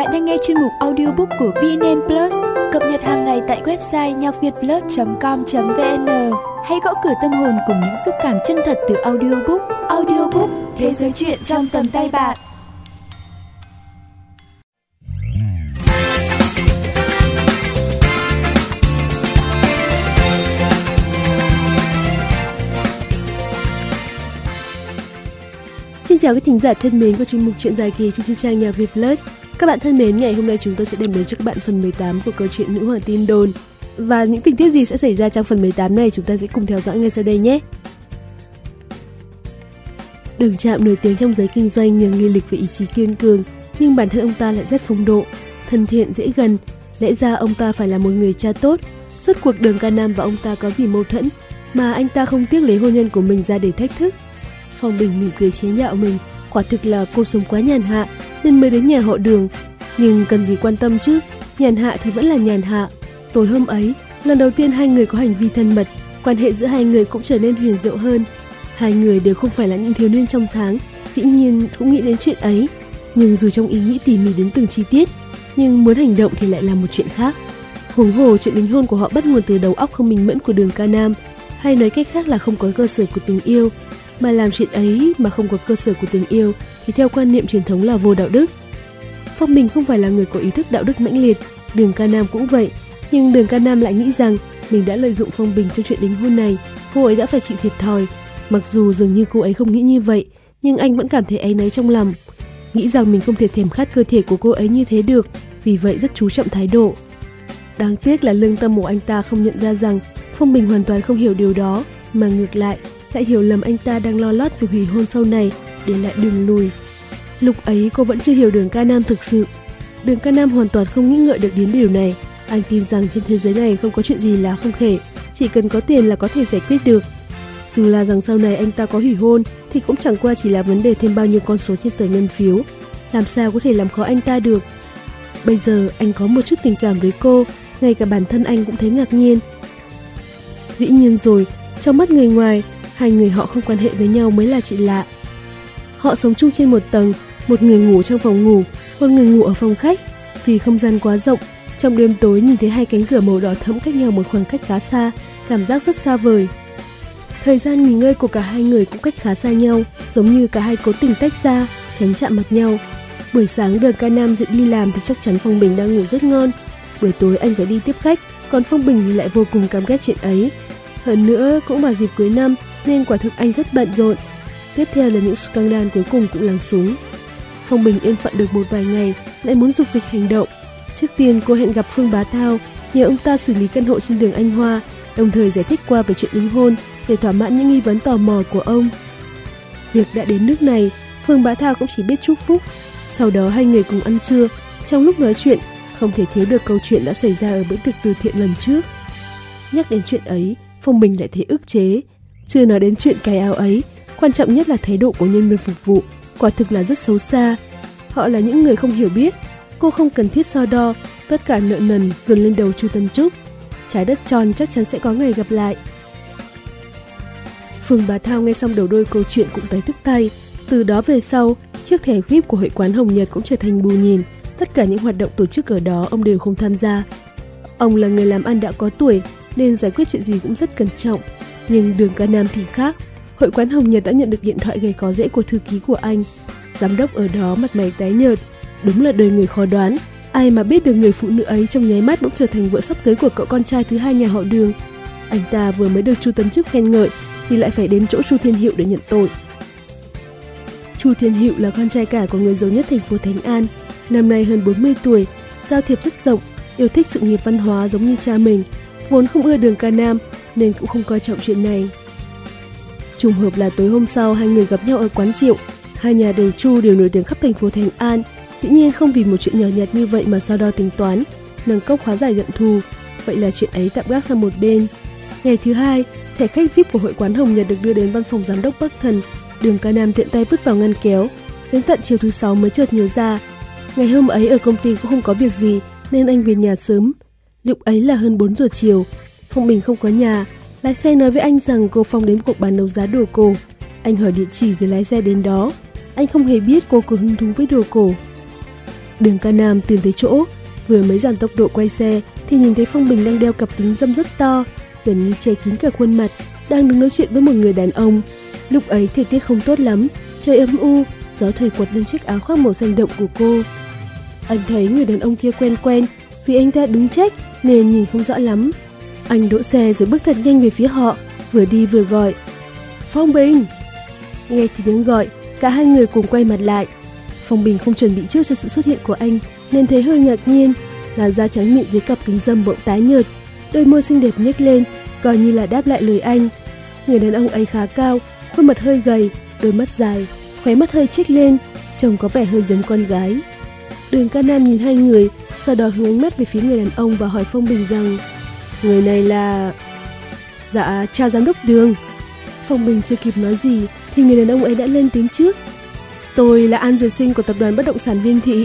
Bạn đang nghe chuyên mục audiobook của VNN Plus, cập nhật hàng ngày tại website nhacvietplus.com.vn. Hãy gõ cửa tâm hồn cùng những xúc cảm chân thật từ audiobook. Audiobook, thế giới truyện trong tầm tay bạn. Xin chào các thính giả thân mến của chuyên mục truyện dài kỳ trên trang Nhạc Việt Plus. Các bạn thân mến, ngày hôm nay chúng tôi sẽ đem đến cho các bạn phần 18 của câu chuyện Nữ Hoàng Tin Đồn. Và những tình tiết gì sẽ xảy ra trong phần 18 này chúng ta sẽ cùng theo dõi ngay sau đây nhé. Đường Trạm nổi tiếng trong giới kinh doanh nhờ nghị lực và ý chí kiên cường, nhưng bản thân ông ta lại rất phong độ, thân thiện, dễ gần. Lẽ ra ông ta phải là một người cha tốt. Suốt cuộc Đường Ca Nam và ông ta có gì mâu thuẫn mà anh ta không tiếc lấy hôn nhân của mình ra để thách thức. Phong Bình mỉm cười chế nhạo mình, quả thực là cô sống quá nhàn hạ nên mới đến nhà họ Đường. Nhưng cần gì quan tâm chứ, nhàn hạ thì vẫn là nhàn hạ. Tối hôm ấy, lần đầu tiên hai người có hành vi thân mật, quan hệ giữa hai người cũng trở nên huyền diệu hơn. Hai người đều không phải là những thiếu niên trong sáng, dĩ nhiên cũng nghĩ đến chuyện ấy. Nhưng dù trong ý nghĩ tỉ mỉ đến từng chi tiết, nhưng muốn hành động thì lại là một chuyện khác. Huống hồ chuyện đính hôn của họ bắt nguồn từ đầu óc không minh mẫn của Đường Ca Nam, hay nói cách khác là không có cơ sở của tình yêu. Mà làm chuyện ấy mà không có cơ sở của tình yêu thì theo quan niệm truyền thống là vô đạo đức. Phong Bình không phải là người có ý thức đạo đức mãnh liệt, Đường Ca Nam cũng vậy. Nhưng Đường Ca Nam lại nghĩ rằng mình đã lợi dụng Phong Bình trong chuyện đính hôn này, cô ấy đã phải chịu thiệt thòi. Mặc dù dường như cô ấy không nghĩ như vậy, nhưng anh vẫn cảm thấy áy náy trong lòng. Nghĩ rằng mình không thể thèm khát cơ thể của cô ấy như thế được, vì vậy rất chú trọng thái độ. Đáng tiếc là lương tâm của anh ta không nhận ra rằng Phong Bình hoàn toàn không hiểu điều đó, mà ngược lại hiểu lầm anh ta đang lo lót việc hủy hôn sau này để lại đường lùi. Lúc ấy cô vẫn chưa hiểu Đường Ca Nam thực sự. Đường Ca Nam hoàn toàn không nghĩ ngợi được đến điều này. Anh tin rằng trên thế giới này không có chuyện gì là không thể, chỉ cần có tiền là có thể giải quyết được. Dù là rằng sau này anh ta có hủy hôn thì cũng chẳng qua chỉ là vấn đề thêm bao nhiêu con số trên tờ ngân phiếu. Làm sao có thể làm khó anh ta được. Bây giờ anh có một chút tình cảm với cô, ngay cả bản thân anh cũng thấy ngạc nhiên. Dĩ nhiên rồi, trong mắt người ngoài, hai người họ không quan hệ với nhau mới là chuyện lạ. Họ sống chung trên một tầng, một người ngủ trong phòng ngủ, một người ngủ ở phòng khách. Vì không gian quá rộng, trong đêm tối nhìn thấy hai cánh cửa màu đỏ thẫm cách nhau một khoảng cách khá xa, cảm giác rất xa vời. Thời gian nghỉ ngơi của cả hai người cũng cách khá xa nhau, giống như cả hai cố tình tách ra, tránh chạm mặt nhau. Buổi sáng Đường Ca Nam dậy đi làm thì chắc chắn Phong Bình đang ngủ rất ngon. Buổi tối anh phải đi tiếp khách, còn Phong Bình thì lại vô cùng căm ghét chuyện ấy. Hơn nữa cũng vào dịp cuối năm nên quả thực anh rất bận rộn. Tiếp theo là những scandal cuối cùng cũng lắng xuống. Phong Bình yên phận được một vài ngày, lại muốn dục dịch hành động. Trước tiên cô hẹn gặp Phương Bá Thao, nhờ ông ta xử lý căn hộ trên đường Anh Hoa, đồng thời giải thích qua về chuyện đính hôn để thỏa mãn những nghi vấn tò mò của ông. Việc đã đến nước này, Phương Bá Thao cũng chỉ biết chúc phúc. Sau đó hai người cùng ăn trưa. Trong lúc nói chuyện, không thể thiếu được câu chuyện đã xảy ra ở bữa tiệc từ thiện lần trước. Nhắc đến chuyện ấy, Phong Bình lại thấy ức chế. Chưa nói đến chuyện cái áo ấy, quan trọng nhất là thái độ của nhân viên phục vụ, quả thực là rất xấu xa. Họ là những người không hiểu biết. Cô không cần thiết so đo, tất cả nợ nần dồn lên đầu Chu Tân Trúc. Trái đất tròn chắc chắn sẽ có ngày gặp lại. Phương Bá Thao nghe xong đầu đuôi câu chuyện cũng thấy tức tay. Từ đó về sau, chiếc thẻ VIP của hội quán Hồng Nhật cũng trở thành bù nhìn. Tất cả những hoạt động tổ chức ở đó ông đều không tham gia. Ông là người làm ăn đã có tuổi nên giải quyết chuyện gì cũng rất cẩn trọng. Nhưng Đường Ca Nam thì khác. Hội quán Hồng Nhật đã nhận được điện thoại gây có rễ của thư ký của anh. Giám đốc ở đó mặt mày tái nhợt. Đúng là đời người khó đoán. Ai mà biết được người phụ nữ ấy trong nháy mắt bỗng trở thành vợ sắp cưới của cậu con trai thứ hai nhà họ Đường. Anh ta vừa mới được Chu Tấn Trúc khen ngợi thì lại phải đến chỗ Chu Thiên Hiệu để nhận tội. Chu Thiên Hiệu là con trai cả của người giàu nhất thành phố Thánh An. Năm nay hơn 40 tuổi, giao thiệp rất rộng, yêu thích sự nghiệp văn hóa giống như cha mình. Vốn không ưa Đường Ca Nam nên cũng không coi trọng chuyện này. Trùng hợp là tối hôm sau hai người gặp nhau ở quán rượu. Hai nhà đều Chu đều nổi tiếng khắp thành phố Thánh An. Dĩ nhiên không vì một chuyện nhỏ nhặt như vậy mà so đo tính toán, nâng cốc hóa giải giận thù. Vậy là chuyện ấy tạm gác sang một bên. Ngày thứ hai, thẻ khách VIP của hội quán Hồng Nhật được đưa đến văn phòng giám đốc Bắc Thần. Đường Ca Nam tiện tay vứt vào ngăn kéo. Đến tận chiều thứ 6 mới chợt nhớ ra. Ngày hôm ấy ở công ty cũng không có việc gì nên anh về nhà sớm. Lúc ấy là hơn 4 giờ chiều. Phong Bình không có nhà. Lái xe nói với anh rằng cô Phong đến cuộc bán đấu giá đồ cổ. Anh hỏi địa chỉ rồi lái xe đến đó. Anh không hề biết cô có hứng thú với đồ cổ. Đường Ca Nam tìm thấy chỗ, vừa mới giảm tốc độ quay xe thì nhìn thấy Phong Bình đang đeo cặp kính râm rất to, gần như che kín cả khuôn mặt, đang đứng nói chuyện với một người đàn ông. Lúc ấy thời tiết không tốt lắm, trời âm u, gió thổi quật lên chiếc áo khoác màu xanh đậm của cô. Anh thấy người đàn ông kia quen vì anh ta đứng chếch nên nhìn không rõ lắm. Anh đỗ xe rồi bước thật nhanh về phía họ, vừa đi vừa gọi: Phong Bình! Nghe thì tiếng gọi, cả hai người cùng quay mặt lại. Phong Bình không chuẩn bị trước cho sự xuất hiện của anh nên thấy hơi ngạc nhiên. Làn da trắng mịn dưới cặp kính râm bỗng tái nhợt, đôi môi xinh đẹp nhếch lên, coi như là đáp lại lời anh. Người đàn ông ấy khá cao, khuôn mặt hơi gầy, đôi mắt dài, khóe mắt hơi chếch lên, trông có vẻ hơi giống con gái. Đường Ca Nam nhìn hai người, sau đó hướng ánh mắt về phía người đàn ông và hỏi Phong Bình rằng: Người này là... Dạ, chào giám đốc Đường. Phong Bình chưa kịp nói gì thì người đàn ông ấy đã lên tiếng trước: Tôi là An Duyệt Sinh của tập đoàn bất động sản Viên Thị.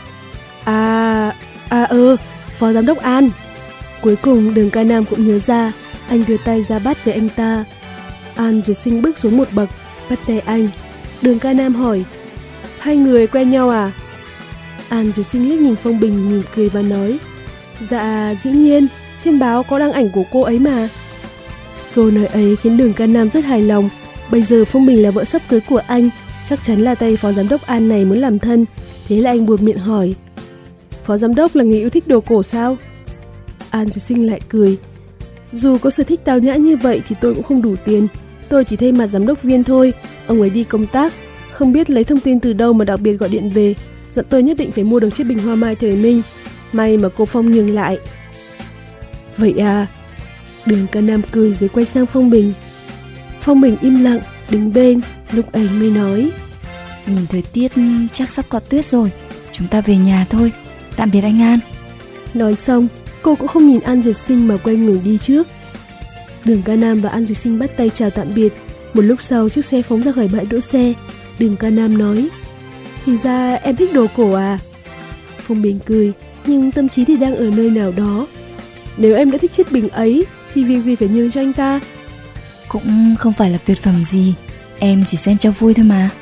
Phó giám đốc An. Cuối cùng Đường Ca Nam cũng nhớ ra, anh đưa tay ra bắt với anh ta. An Duyệt Sinh bước xuống một bậc, bắt tay anh. Đường Ca Nam hỏi: Hai người quen nhau à? An Duyệt Sinh liếc nhìn Phong Bình mỉm cười và nói: Dạ, dĩ nhiên, trên báo có đăng ảnh của cô ấy mà. Câu nói ấy khiến Đường Ca Nam rất hài lòng. Bây giờ Phong Bình là vợ sắp cưới của anh, chắc chắn là tay phó giám đốc An này muốn làm thân. Thế là anh buột miệng hỏi: Phó giám đốc là người yêu thích đồ cổ sao? An Duyệt Sinh lại cười: Dù có sở thích tao nhã như vậy thì tôi cũng không đủ tiền. Tôi chỉ thay mặt giám đốc Viên thôi. Ông ấy đi công tác, không biết lấy thông tin từ đâu mà đặc biệt gọi điện về, dặn tôi nhất định phải mua được chiếc bình hoa mai thời Minh. May mà cô Phong nhường lại. Vậy à? Đường Ca Nam cười rồi quay sang Phong Bình. Phong Bình im lặng, đứng bên, lúc ấy mới nói: Nhìn thời tiết chắc sắp có tuyết rồi, chúng ta về nhà thôi. Tạm biệt anh An. Nói xong, cô cũng không nhìn An Duyệt Sinh mà quay người đi trước. Đường Ca Nam và An Duyệt Sinh bắt tay chào tạm biệt. Một lúc sau chiếc xe phóng ra khỏi bãi đỗ xe. Đường Ca Nam nói: Thì ra em thích đồ cổ à? Phong Bình cười, nhưng tâm trí thì đang ở nơi nào đó. Nếu em đã thích chiếc bình ấy thì việc gì phải nhường cho anh ta? Cũng không phải là tuyệt phẩm gì, em chỉ xem cho vui thôi mà.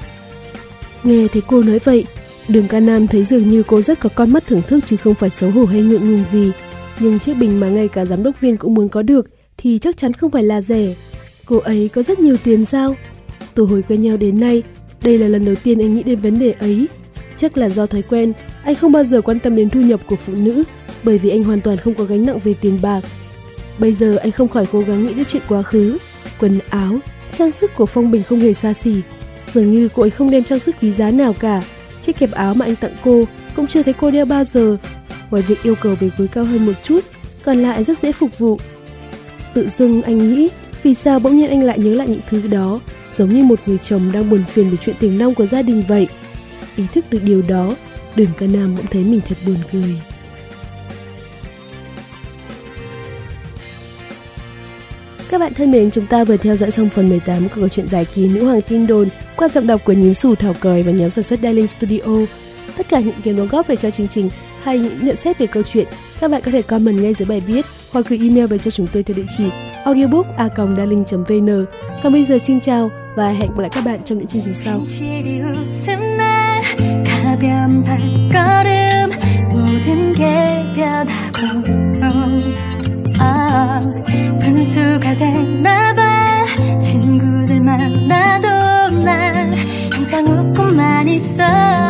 Nghe thấy cô nói vậy, Đường Ca Nam thấy dường như cô rất có con mắt thưởng thức chứ không phải xấu hổ hay ngượng ngùng gì. Nhưng chiếc bình mà ngay cả giám đốc Viên cũng muốn có được thì chắc chắn không phải là rẻ. Cô ấy có rất nhiều tiền sao? Từ hồi quen nhau đến nay, đây là lần đầu tiên anh nghĩ đến vấn đề ấy. Chắc là do thói quen, anh không bao giờ quan tâm đến thu nhập của phụ nữ, bởi vì anh hoàn toàn không có gánh nặng về tiền bạc. Bây giờ anh không khỏi cố gắng nghĩ đến chuyện quá khứ. Quần áo, trang sức của Phong Bình không hề xa xỉ. Dường như cô ấy không đem trang sức quý giá nào cả. Chiếc kẹp áo mà anh tặng cô cũng chưa thấy cô đeo bao giờ. Ngoài việc yêu cầu về gối cao hơn một chút, còn lại rất dễ phục vụ. Tự dưng anh nghĩ, vì sao bỗng nhiên anh lại nhớ lại những thứ đó, giống như một người chồng đang buồn phiền về chuyện tiền nong của gia đình vậy. Ý thức được điều đó, Đường Ca Nam cũng thấy mình thật buồn cười. Các bạn thân mến, chúng ta vừa theo dõi xong phần 18 của câu chuyện dài kỳ Nữ Hoàng Tin Đồn qua giọng đọc của Nhím Xù, Thảo Còi và nhóm sản xuất Darling Studio. Tất cả những ý kiến đóng góp về cho chương trình hay những nhận xét về câu chuyện, các bạn có thể comment ngay dưới bài viết hoặc gửi email về cho chúng tôi theo địa chỉ audiobook@darling.vn. Còn bây giờ xin chào và hẹn gặp lại các bạn trong những chương trình sau. 분수가 됐나봐. 친구들 만나도 난 항상 웃고만 있어.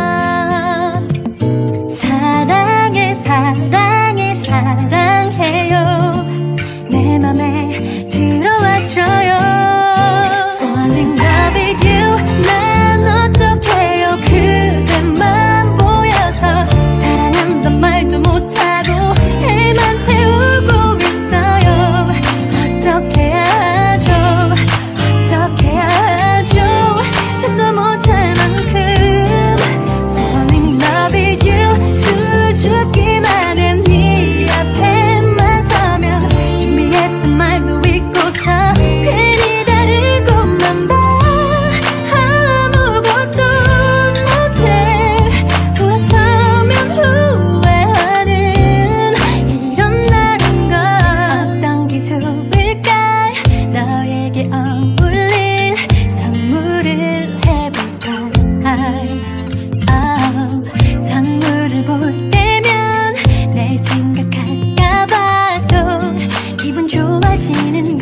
사랑해 사랑해 사랑해요. 내 맘에 들어와줘요. Falling in love with you. 난 어떡해요. 그대만 보여서 사랑한단 말도 못하고 해만 태우고 어떻게 하죠 어떻게 하죠 잠도 못 잘 만큼 Falling in love with you 수줍기만 해 네 앞에만 서면 준비했던 말도 잊고서 지는